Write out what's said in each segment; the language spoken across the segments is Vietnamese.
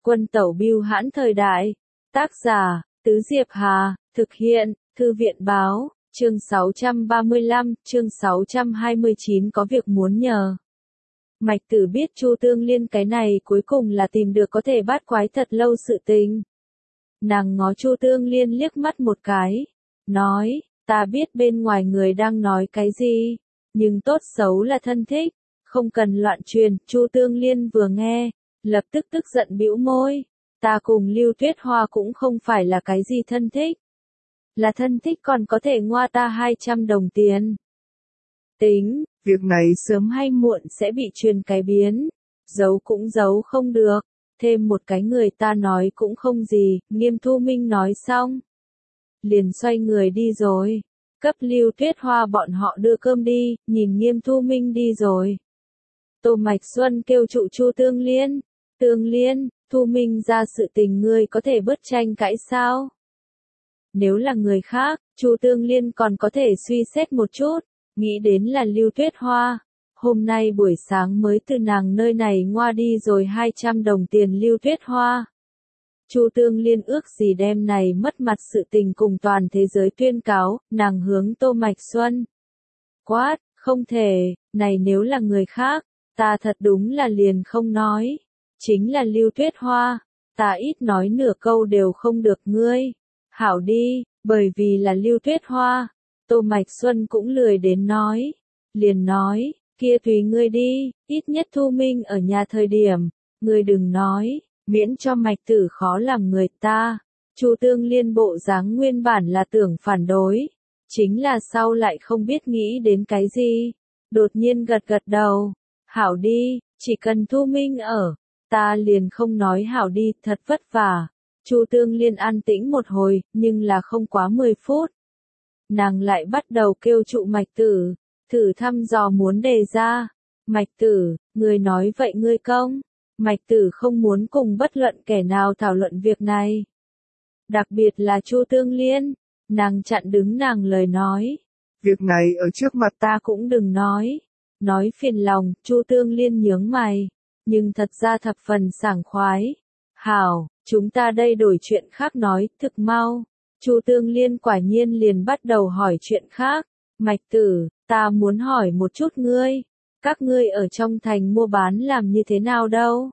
Quân tẩu bưu hãn thời đại. Tác giả, Tứ Diệp Hà, thực hiện, Thư viện báo, chương 635, chương 629 có việc muốn nhờ. Mạch Tử biết Chu Tương Liên cái này cuối cùng là tìm được có thể bát quái thật lâu sự tình. Nàng ngó Chu Tương Liên liếc mắt một cái, nói, ta biết bên ngoài người đang nói cái gì, nhưng tốt xấu là thân thích, không cần loạn truyền. Chu Tương Liên vừa nghe, lập tức tức giận bĩu môi, ta cùng Lưu Tuyết Hoa cũng không phải là cái gì thân thích. Là thân thích còn có thể ngoa ta 200 đồng tiền. Tính, việc này sớm hay muộn sẽ bị truyền cái biến, giấu cũng giấu không được, thêm một cái người ta nói cũng không gì. Nghiêm Thu Minh nói xong, liền xoay người đi rồi, cấp Lưu Tuyết Hoa bọn họ đưa cơm đi. Nhìn Nghiêm Thu Minh đi rồi, Tô Mạch Xuân kêu trụ Chu Tương Liên, Tương Liên, Thu Minh ra sự tình ngươi có thể bớt tranh cãi sao? Nếu là người khác, Chu Tương Liên còn có thể suy xét một chút, nghĩ đến là Lưu Tuyết Hoa. Hôm nay buổi sáng mới từ nàng nơi này ngoa đi rồi 200 đồng tiền Lưu Tuyết Hoa. Chu Tương Liên ước gì đem này mất mặt sự tình cùng toàn thế giới tuyên cáo. Nàng hướng Tô Mạch Xuân quát, không thể, này nếu là người khác, ta thật đúng là liền không nói. Chính là Lưu Tuyết Hoa, ta ít nói nửa câu đều không được ngươi. Hảo đi, bởi vì là Lưu Tuyết Hoa. Tô Mạch Xuân cũng lười đến nói, liền nói, kia tùy ngươi đi, ít nhất Thu Minh ở nhà thời điểm, ngươi đừng nói, miễn cho Mạch Tử khó làm người ta. Chu Tương Liên bộ dáng nguyên bản là tưởng phản đối, chính là sau lại không biết nghĩ đến cái gì, đột nhiên gật gật đầu, hảo đi, chỉ cần Thu Minh ở, ta liền không nói hảo đi. Thật vất vả. Chu Tương Liên an tĩnh một hồi, nhưng là không quá 10 phút. Nàng lại bắt đầu kêu trụ Mạch Tử, thử thăm dò muốn đề ra. Mạch Tử, người nói vậy ngươi công. Mạch Tử không muốn cùng bất luận kẻ nào thảo luận việc này. Đặc biệt là Chu Tương Liên, nàng chặn đứng nàng lời nói. Việc này ở trước mặt ta cũng đừng nói. Nói phiền lòng. Chu Tương Liên nhướng mày, nhưng thật ra thập phần sảng khoái. Hảo, chúng ta đây đổi chuyện khác nói, thực mau. Chu Tương Liên quả nhiên liền bắt đầu hỏi chuyện khác. Mạch Tử, ta muốn hỏi một chút ngươi, các ngươi ở trong thành mua bán làm như thế nào đâu?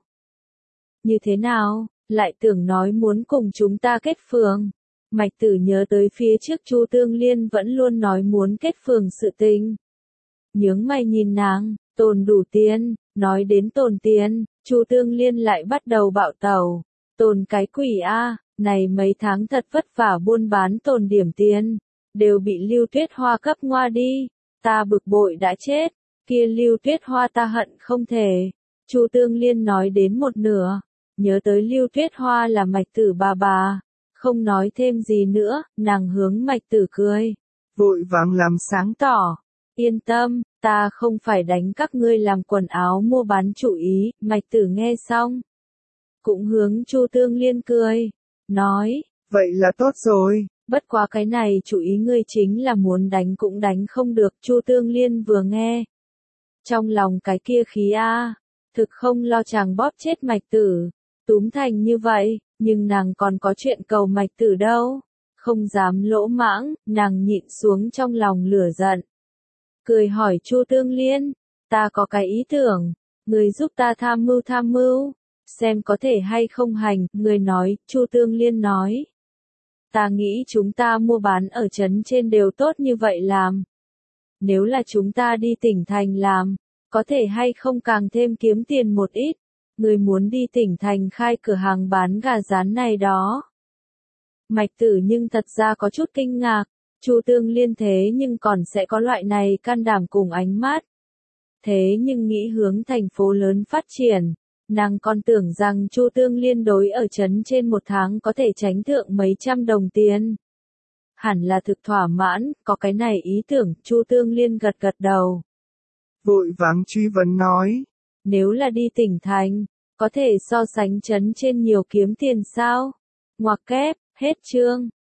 Như thế nào, lại tưởng nói muốn cùng chúng ta kết phường. Mạch Tử nhớ tới phía trước Chu Tương Liên vẫn luôn nói muốn kết phường sự tình. Nhướng mày nhìn nàng, tồn đủ tiền. Nói đến tồn tiền, Chu Tương Liên lại bắt đầu bạo tẩu. Tồn cái quỷ a, này mấy tháng thật vất vả buôn bán tồn điểm tiền, đều bị Lưu Tuyết Hoa cấp ngoa đi. Ta bực bội đã chết, kia Lưu Tuyết Hoa ta hận không thể. Chu Tương Liên nói đến một nửa, nhớ tới Lưu Tuyết Hoa là Mạch Tử bà, không nói thêm gì nữa. Nàng hướng Mạch Tử cười, vội vàng làm sáng tỏ, yên tâm, ta không phải đánh các ngươi làm quần áo mua bán chủ ý. Mạch Tử nghe xong, cũng hướng Chu Tương Liên cười, nói, vậy là tốt rồi, bất quá cái này chủ ý ngươi chính là muốn đánh cũng đánh không được. Chu Tương Liên vừa nghe, trong lòng cái kia khí a, thực không lo chàng bóp chết Mạch Tử, túm thành như vậy, nhưng nàng còn có chuyện cầu Mạch Tử đâu, không dám lỗ mãng. Nàng nhịn xuống trong lòng lửa giận, cười hỏi Chu Tương Liên, ta có cái ý tưởng, người giúp ta tham mưu, xem có thể hay không hành. Người nói. Chu Tương Liên nói, ta nghĩ chúng ta mua bán ở trấn trên đều tốt như vậy làm. Nếu là chúng ta đi tỉnh thành làm, có thể hay không càng thêm kiếm tiền một ít. Người muốn đi tỉnh thành khai cửa hàng bán gà rán này đó. Mạch Tử nhưng thật ra có chút kinh ngạc, Chu Tương Liên thế nhưng còn sẽ có loại này can đảm cùng ánh mắt. Thế nhưng nghĩ hướng thành phố lớn phát triển, nàng còn tưởng rằng Chu Tương Liên đối ở trấn trên một tháng có thể tránh thượng mấy trăm đồng tiền. Hẳn là thực thỏa mãn, có cái này ý tưởng. Chu Tương Liên gật gật đầu, vội vàng truy vấn nói, nếu là đi tỉnh thành, có thể so sánh trấn trên nhiều kiếm tiền sao? Ngoặc kép, hết chương.